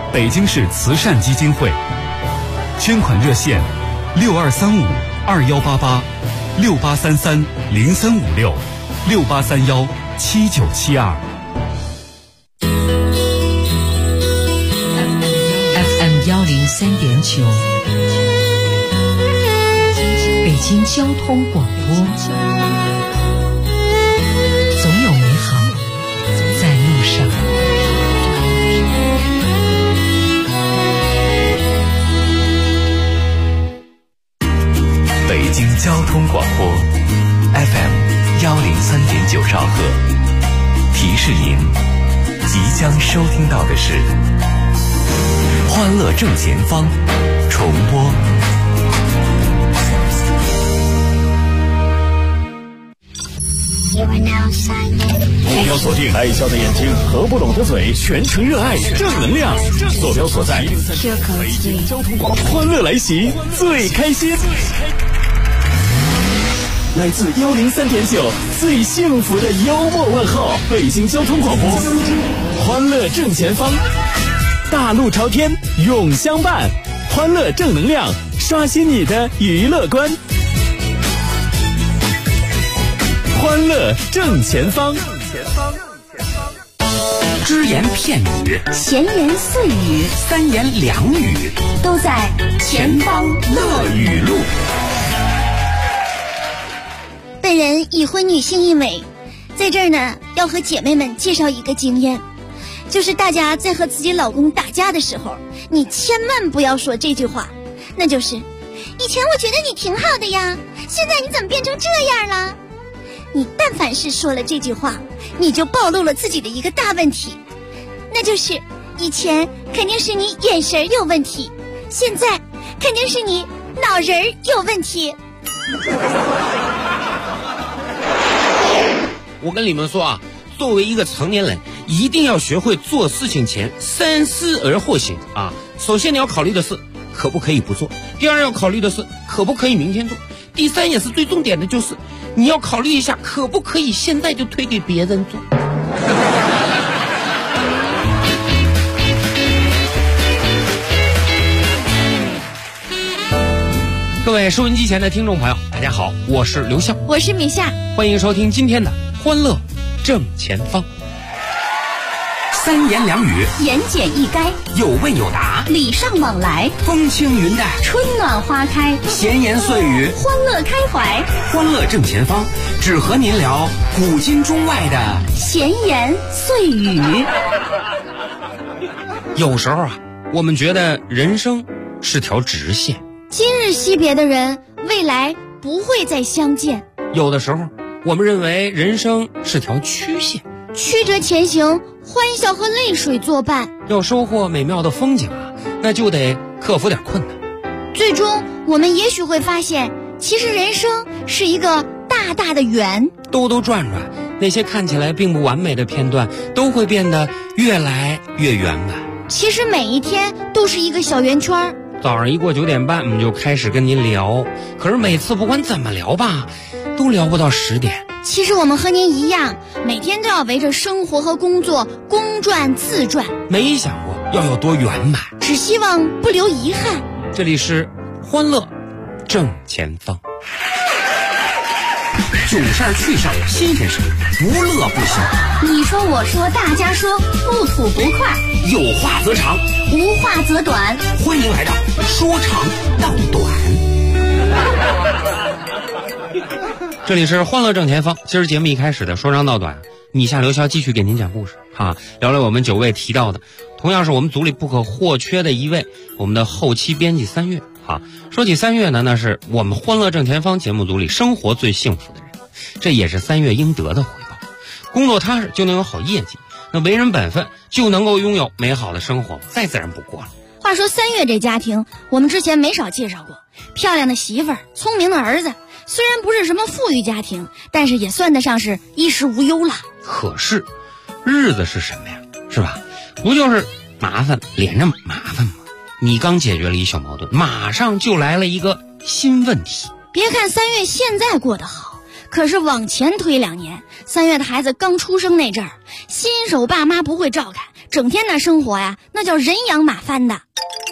北京市慈善基金会，捐款热线：6235-2833-0356-6831-7972。 FM 103.9，北京交通广播，总有美好在路上。 北京交通广播 FM 103.9兆赫，提示您即将收听到的是欢乐正前方重播。 目标锁定爱笑的眼睛和不懂的嘴，全程热爱正能量。坐标所在北京交通广播，欢乐来袭最开心。来自103.9最幸福的幽默问候，北京交通广播，欢乐正前方，大路朝天永相伴，欢乐正能量，刷新你的娱乐观。欢乐正前方， 只言片语， 闲言碎语， 三言两语， 都在前方乐语录。 本人已婚女性一枚，在这儿呢，要和姐妹们介绍一个经验，就是大家在和自己老公打架的时候，你千万不要说这句话，那就是以前我觉得你挺好的呀，现在你怎么变成这样了？你但凡是说了这句话，你就暴露了自己的一个大问题，那就是以前肯定是你眼神有问题，现在肯定是你脑仁有问题。 我跟你们说啊，作为一个成年人，一定要学会做事情前三思而后行啊。首先你要考虑的是可不可以不做，第二要考虑的是可不可以明天做，第三也是最重点的就是你要考虑一下可不可以现在就推给别人做。各位收音机前的听众朋友，大家好，我是刘笑， 我是米夏， 欢迎收听今天的欢乐正前方。 三言两语， 言简意赅， 有问有答， 礼尚往来， 风轻云淡， 春暖花开， 闲言碎语， 欢乐开怀。 欢乐正前方，只和您聊古今中外的闲言碎语。 有时候啊，我们觉得人生是条直线， 今日惜别的人，未来不会再相见。 有的时候我们认为人生是条曲线， 曲折前行，欢笑和泪水作伴。 要收获美妙的风景啊，那就得克服点困难。 最终我们也许会发现，其实人生是一个大大的圆， 兜兜转转，那些看起来并不完美的片段都会变得越来越圆满。 其实每一天都是一个小圆圈。 早上一过9点半，我们就开始跟您聊，可是每次不管怎么聊吧，都聊不到10点。 其实我们和您一样，每天都要围着生活和工作公转自转， 没想过要有多圆满， 只希望不留遗憾。 这里是欢乐正前方， 囧事儿趣事儿新鲜事儿，不乐不行。 你说我说大家说，不吐不快， 有话则长， 无话则短。 欢迎来到说长道短。 这里是欢乐正前方。今儿节目一开始的说长道短，米夏刘潇继续给您讲故事啊，聊聊我们9位提到的，同样是我们组里不可或缺的一位，我们的后期编辑3月啊。说起3月呢，那是我们欢乐正前方节目组里生活最幸福的人，这也是3月应得的回报。工作踏实就能有好业绩，那为人本分就能够拥有美好的生活，再自然不过了。 话说3月这家庭，我们之前没少介绍过，漂亮的媳妇儿，聪明的儿子，虽然不是什么富裕家庭，但是也算得上是衣食无忧了。 可是日子是什么呀，是吧？不就是麻烦连着麻烦吗？你刚解决了一小矛盾，马上就来了一个新问题。 别看3月现在过得好，可是往前推2年，3月的孩子刚出生那阵儿，新手爸妈不会照看， 整天那生活呀，那叫人仰马翻的。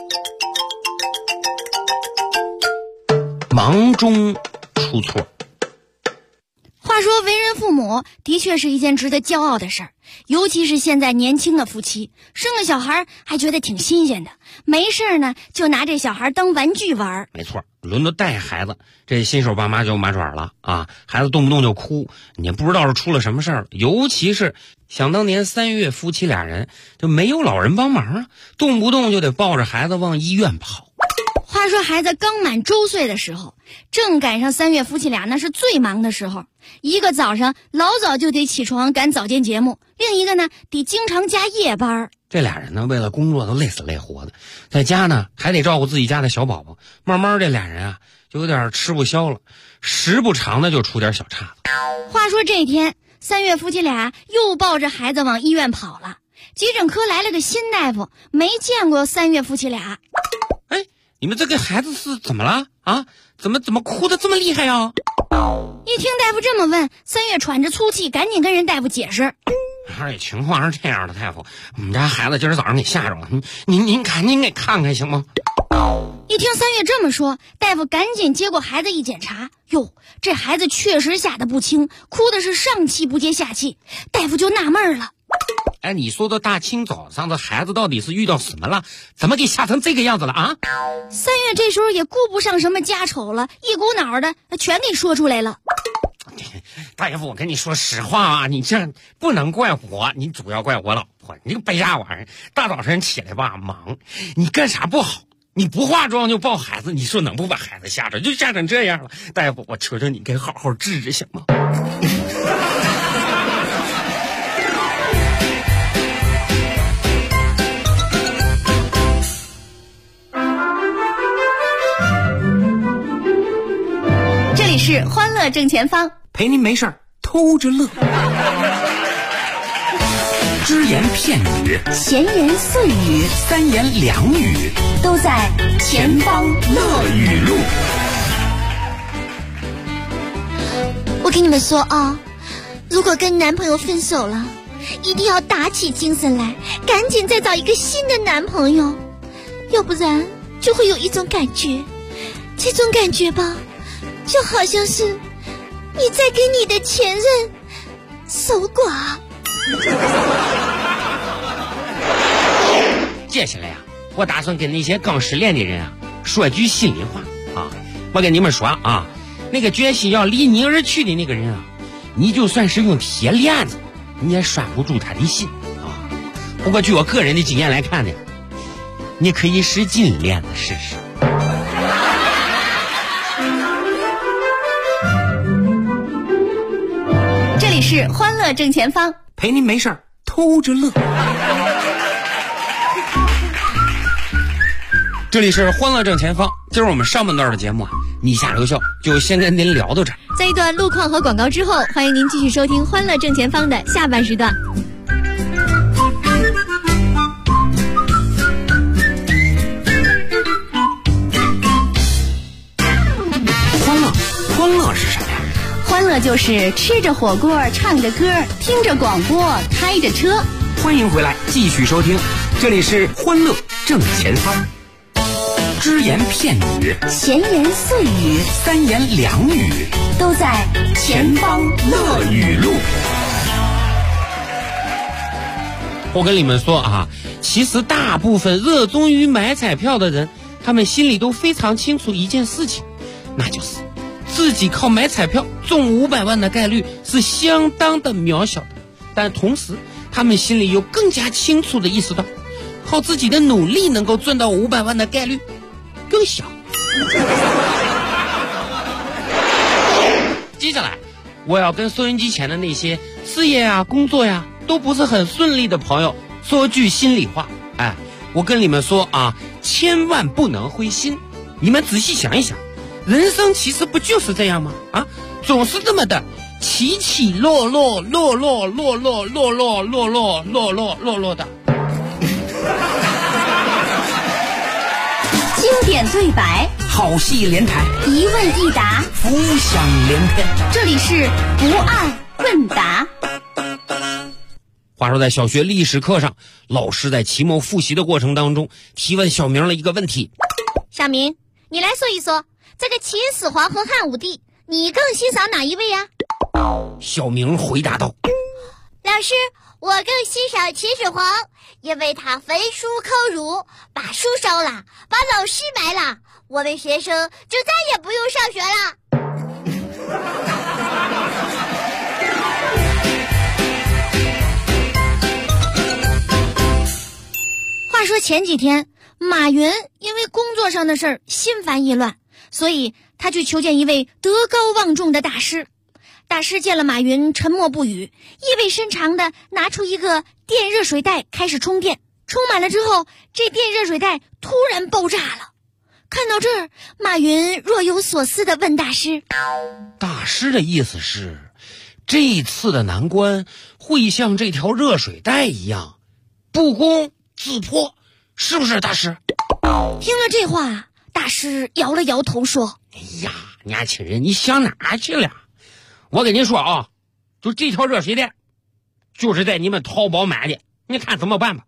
忙中出错。 话说为人父母的确是一件值得骄傲的事儿，尤其是现在年轻的夫妻生了小孩还觉得挺新鲜的，没事呢就拿这小孩当玩具玩。 没错，轮到带孩子，这新手爸妈就麻爪了啊！孩子动不动就哭，你也不知道是出了什么事儿。尤其是想当年3月夫妻俩人就没有老人帮忙啊，动不动就得抱着孩子往医院跑。 话说孩子刚满周岁的时候，正赶上3月夫妻俩那是最忙的时候，一个早上老早就得起床赶早间节目，另一个呢得经常加夜班。 这俩人呢为了工作都累死累活的，在家呢还得照顾自己家的小宝宝，慢慢这俩人啊就有点吃不消了，时不常的就出点小岔子。 话说这天3月夫妻俩又抱着孩子往医院跑了，急诊科来了个新大夫，没见过3月夫妻俩。 你们这个孩子是怎么了啊？怎么哭得这么厉害啊？ 一听大夫这么问，3月喘着粗气，赶紧跟人大夫解释。 情况是这样的，大夫，我们家孩子今儿早上给吓着了，您赶紧给看看行吗？ 一听3月这么说，大夫赶紧接过孩子一检查，哟，这孩子确实吓得不轻，哭的是上气不接下气。大夫就纳闷了， 哎，你说的大清早上这孩子到底是遇到什么了？怎么给吓成这个样子了啊 ？3月这时候也顾不上什么家丑了，一股脑的全给说出来了。 大夫，我跟你说实话啊，你这不能怪我，你主要怪我老婆。你这个白家玩意儿，大早晨起来吧忙，你干啥不好？你不化妆就抱孩子，你说能不把孩子吓着？就吓成这样了，大夫，我求求你给好好治治行吗？ 这里是欢乐正前方， 陪您没事偷着乐。只言片语， 闲言碎语， 三言两语， 都在前方乐语录。我跟你们说啊，如果跟男朋友分手了，一定要打起精神来，赶紧再找一个新的男朋友，要不然就会有一种感觉，这种感觉吧，就好像是你在跟你的前任守寡。 接下来啊，我打算跟那些刚失恋的人啊说句心里话啊，我跟你们说啊，那个决心要离你而去的那个人啊，你就算是用铁链子，你也拴不住他的心啊。不过据我个人的经验来看呢，你可以使金链子试试。 这里是欢乐正前方， 陪您没事偷着乐。 这里是欢乐正前方，今儿我们上半段的节目啊，你下留校就先跟您聊到这儿。 在一段路况和广告之后，欢迎您继续收听欢乐正前方的下半时段。 欢乐是什么呀？ 欢乐就是吃着火锅，唱着歌，听着广播，开着车。 欢迎回来，继续收听，这里是欢乐正前方。只言片语， 闲言碎语， 三言两语， 都在前方乐语录。 我跟你们说啊，其实大部分热衷于买彩票的人，他们心里都非常清楚一件事情，那就是自己靠买彩票中500万的概率是相当的渺小的，但同时他们心里又更加清楚的意识到，靠自己的努力能够赚到500万的概率更小。接下来我要跟收音机前的那些事业啊工作呀都不是很顺利的朋友说句心里话，我跟你们说啊，千万不能灰心。你们仔细想一想，人生其实不就是这样吗？总是这么的起起落落，落落落落落落落落落落落落的。 经典对白， 好戏连台， 一问一答， 浮想联翩。 这里是不二问答。 话说在小学历史课上，老师在期末复习的过程当中提问小明了一个问题： 小明，你来说一说，这个秦始皇和汉武帝，你更欣赏哪一位呀？ 小明回答道： 老师，我更欣赏秦始皇，因为他焚书坑儒，把书烧了，把老师埋了，我们学生就再也不用上学了。话说前几天，马云因为工作上的事儿心烦意乱，所以他去求见一位德高望重的大师。大师见了马云，沉默不语，意味深长地拿出一个电热水袋开始充电。充满了之后，这电热水袋突然爆炸了。看到这儿，马云若有所思地问大师： 大师的意思是，这次的难关会像这条热水袋一样不攻自破，是不是大师？ 听了这话，大师摇了摇头说： 哎呀，年轻人，你想哪去了？我跟你说啊，就这条热水袋就是在你们淘宝买的，你看怎么办吧。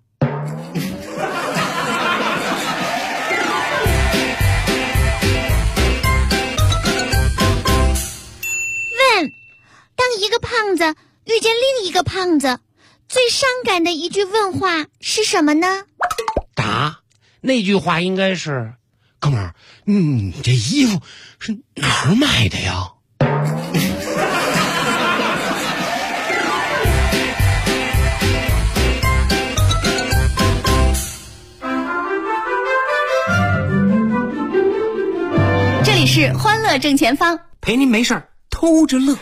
问：当一个胖子遇见另一个胖子，最伤感的一句问话是什么呢？ 答：那句话应该是：哥们儿，你这衣服是哪儿买的呀？ 这里是欢乐正前方， 陪您没事儿偷着乐。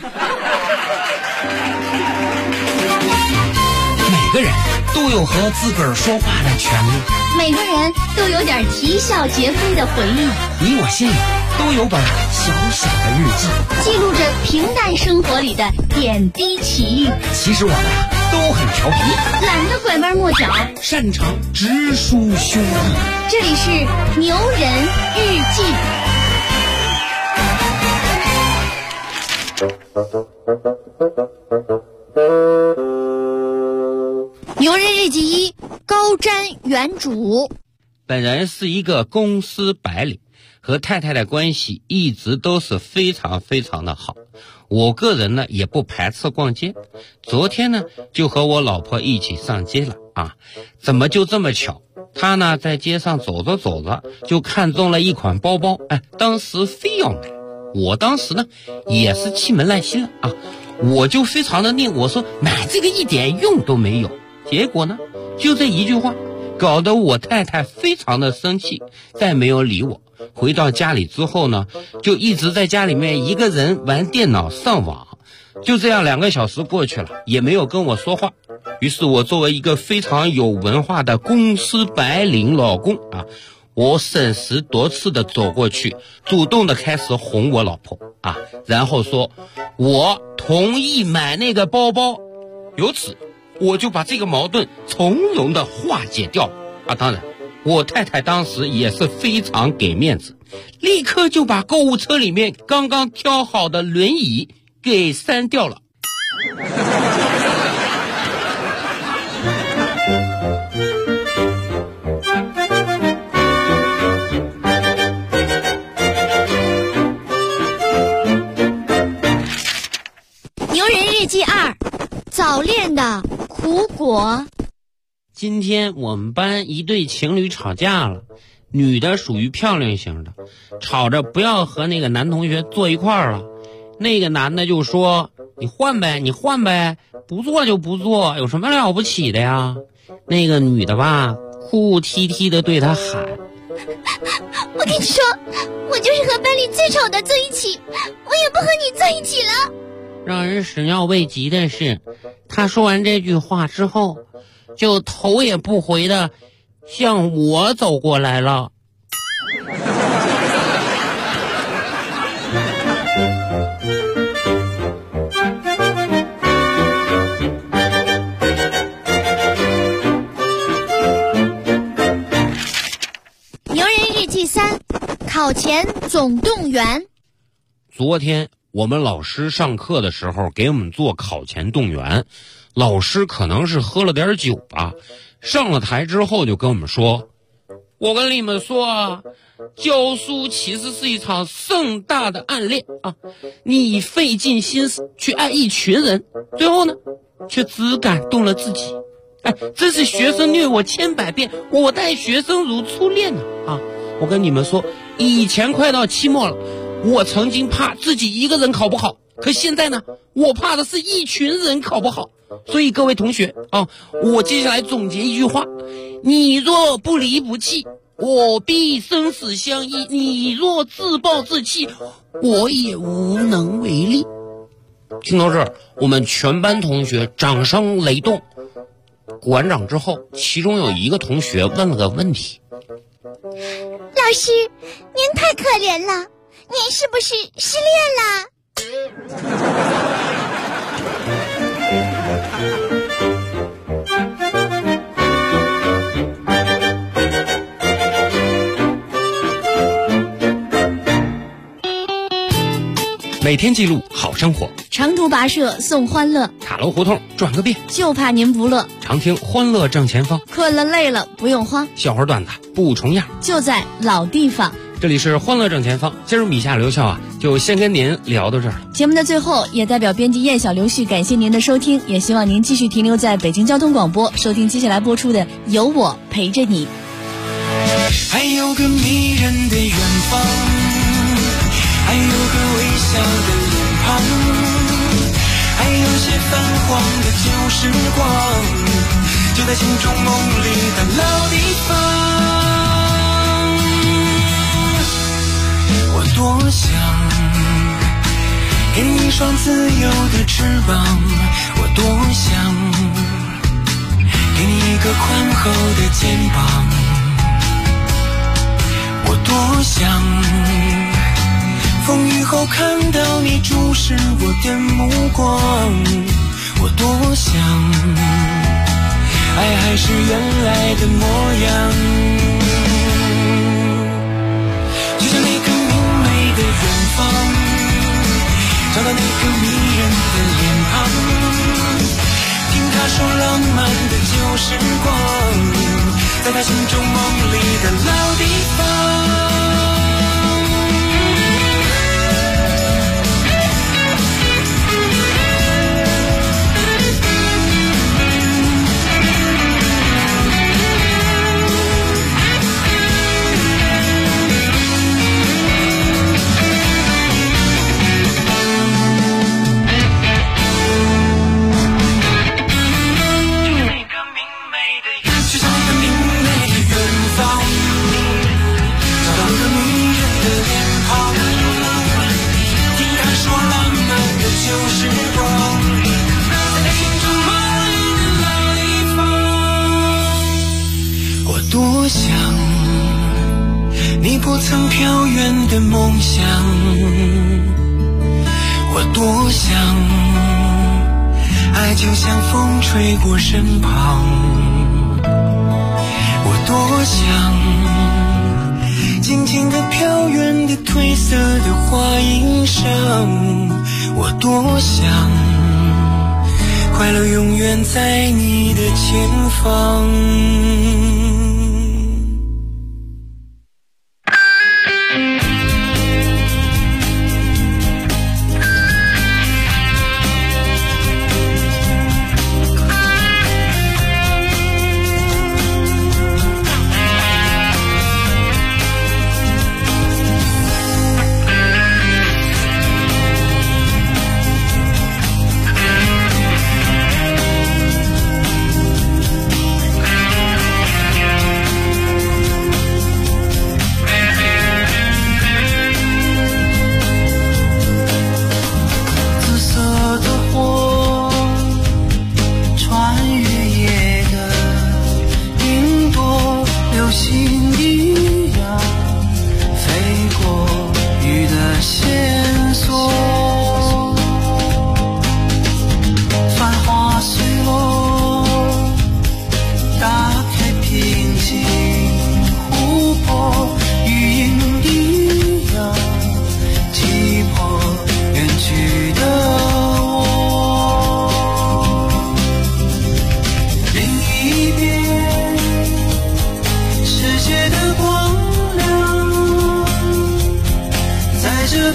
每个人都有和自个儿说话的权利， 每个人都有点啼笑皆非的回忆， 你我心里都有本小小的日记， 记录着平淡生活里的点滴奇遇。 其实我们都很调皮， 懒得拐弯抹角， 擅长直抒胸臆。 这里是牛人日记。牛人日记一，高瞻远瞩。 本人是一个公司白领，和太太的关系一直都是非常非常的好。我个人呢也不排斥逛街，昨天呢就和我老婆一起上街了啊。怎么就这么巧，她呢在街上走着走着就看中了一款包包，当时非要买。我当时呢也是气门烂心了啊，我就非常的拧，我说买这个一点用都没有。结果呢就这一句话搞得我太太非常的生气，再没有理我。回到家里之后呢，就一直在家里面一个人玩电脑上网，就这样2个小时过去了，也没有跟我说话。于是我作为一个非常有文化的公司白领老公啊，我审时度势的走过去，主动的开始哄我老婆啊，然后说我同意买那个包包，由此我就把这个矛盾从容的化解掉啊。当然我太太当时也是非常给面子，立刻就把购物车里面刚刚挑好的轮椅给删掉了。 牛人日记2，早恋的苦果。 今天我们班一对情侣吵架了，女的属于漂亮型的，吵着不要和那个男同学坐一块儿了。那个男的就说你换呗，你换呗，不做就不做，有什么了不起的呀？那个女的吧哭啼啼的对他喊， 我跟你说，我就是和班里最丑的坐一起，我也不和你坐一起了。 让人始料未及的是，他说完这句话之后，就头也不回的向我走过来了。 牛人日记3，考前总动员。 昨天我们老师上课的时候给我们做考前动员， 老师可能是喝了点酒吧，上了台之后就跟我们说，我跟你们说啊，教书其实是一场盛大的暗恋啊！你费尽心思去爱一群人，最后呢，却只感动了自己。哎，真是学生虐我千百遍，我待学生如初恋呢啊！我跟你们说，以前快到期末了，我曾经怕自己一个人考不好，可现在呢，我怕的是一群人考不好。所以各位同学啊，我接下来总结一句话：你若不离不弃，我必生死相依；你若自暴自弃，我也无能为力。听到这儿，我们全班同学掌声雷动。鼓完掌之后，其中有一个同学问了个问题： 老师，您太可怜了，您是不是失恋了？ 每天记录好生活， 长途跋涉送欢乐， 塔楼胡同转个遍， 就怕您不乐。 常听欢乐正前方， 困了累了不用慌， 笑话段子不重样， 就在老地方。 这里是欢乐正前方，今儿米夏留校啊，就先跟您聊到这儿了。 节目的最后，也代表编辑燕小刘旭感谢您的收听，也希望您继续停留在北京交通广播，收听接下来播出的《有我陪着你》。 还有个迷人的远方，还有个微笑的脸庞，还有些泛黄的旧时光，就在心中梦里的老地方。我多想给你一双自由的翅膀，我多想给你一个宽厚的肩膀，我多想风雨后看到你注视我的目光，我多想爱还是原来的模样，就像那个明媚的远方，找到那个迷人的脸庞，听他说浪漫的旧时光，在他心中梦里的老地方。多想你不曾飘远的梦想，我多想爱就像风吹过身旁，我多想静静地飘远的褪色的花衣裳，我多想快乐永远在你的前方。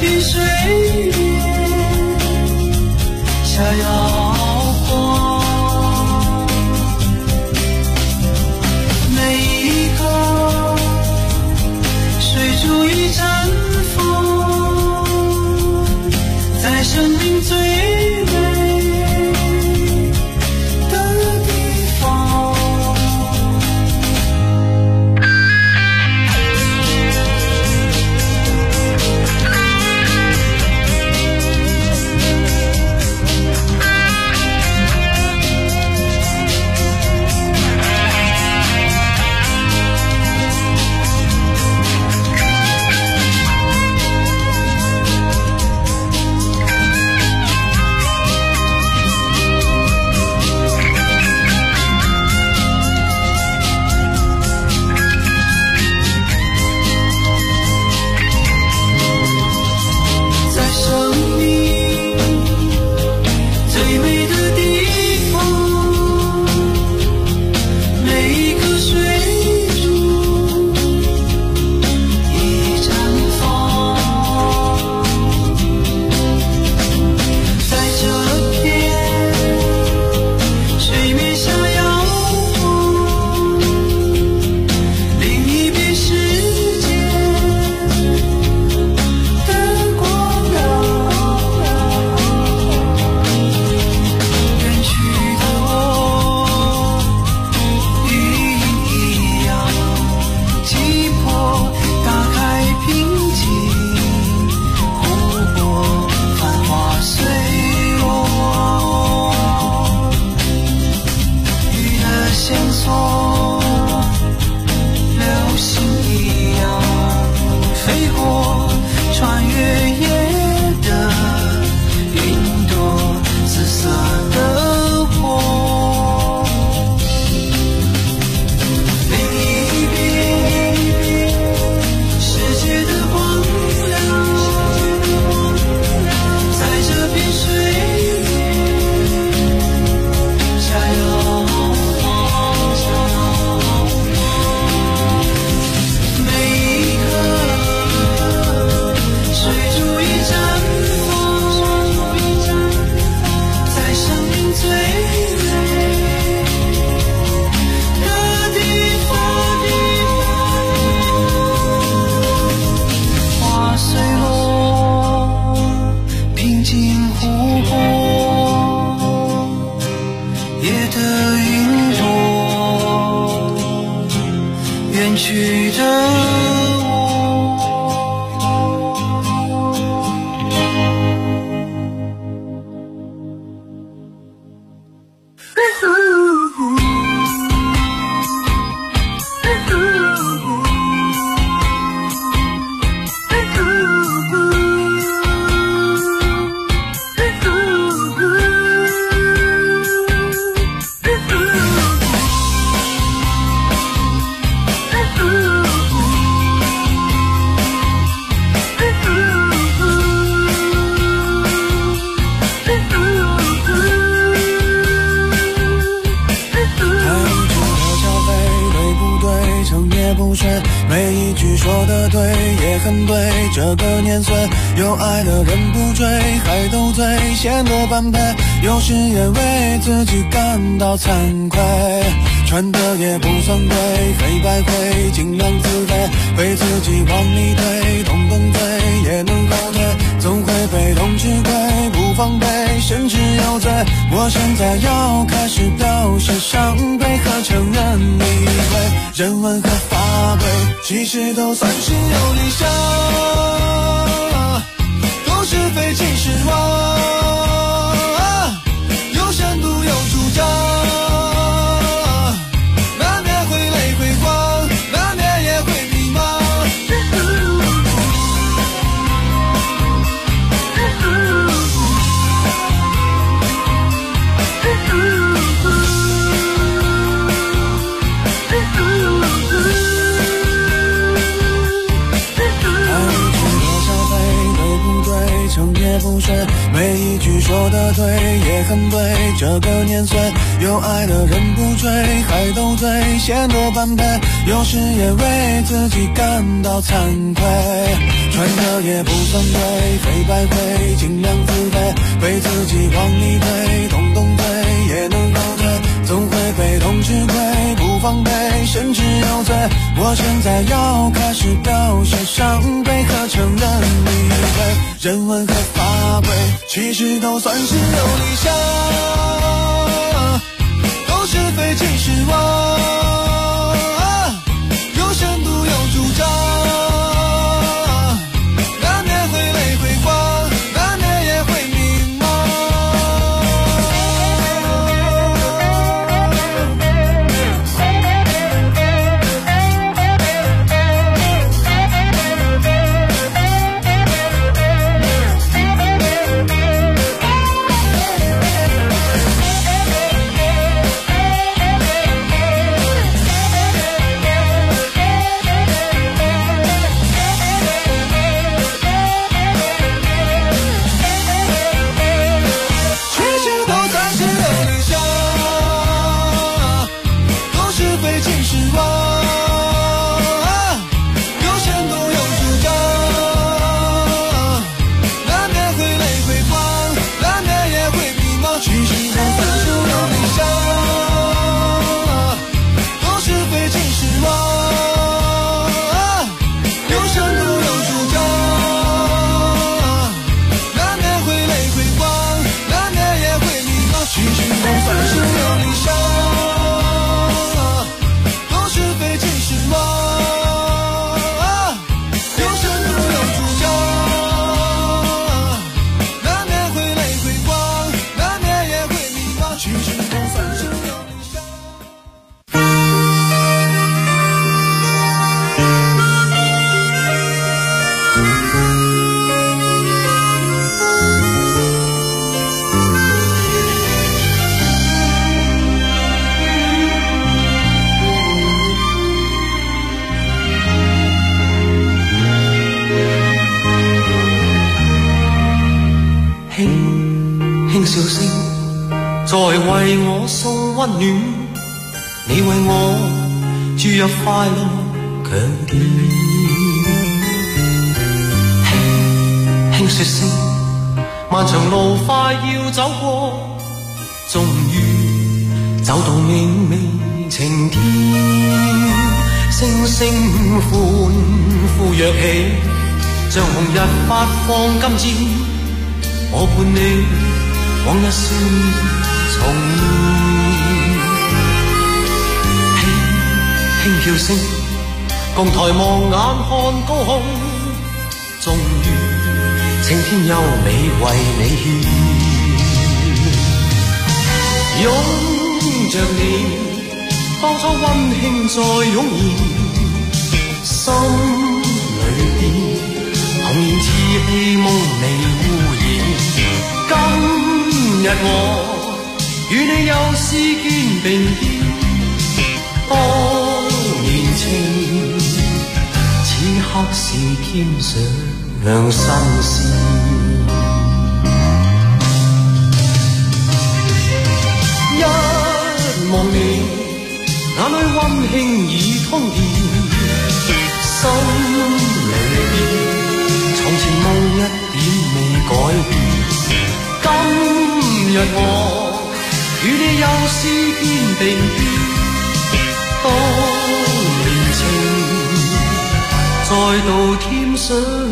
片水面下摇晃，每一刻水珠已绽放，在生命最美的地方。 每一句说的对也很对，这个年岁有爱的人不追，还斗嘴显得般配，有时也为自己感到惭愧，穿的也不算贵，黑白灰尽量自卑，被自己往里推，动动嘴也能后退，总会被动吃亏，不防备甚至有罪，我现在要开始表现伤悲和承认理会，人文和法规其实都算是有理想，都是非其实妄，有深度有主张，难免会累会慌，难免也会迷茫，成也不睡， 岁，每一句说得对也很对，这个年岁有爱的人不追，还斗嘴显得般配，有时也为自己感到惭愧，穿的也不算对，非白灰尽量自卑，被自己往里推，动动嘴也能后退，总会被动吃亏，不防备甚至有罪，我现在要开始表现伤悲和承认理亏，人文和法规其实都算是有理想，都是非其实我有深度有主张，难免会泪会光，难免也会迷茫。 笑聲在為我送溫暖，你為我注入快樂強健。輕輕說聲，漫長路快要走過，終於走到明媚晴天。星星歡呼躍起，像紅日發放金箭，我伴你往日少年重現，輕輕叫聲，共抬望眼看高空，終於青天優美為你獻，擁着你，當初溫馨再湧現，心裏邊童年稚氣夢未污染。今日我與你又是肩並肩，當年情此刻是添上新鮮。一望你眼裏溫馨已通電，心裏邊從前夢一點未改變。今日我與你又是肩並肩，當年情再度添上。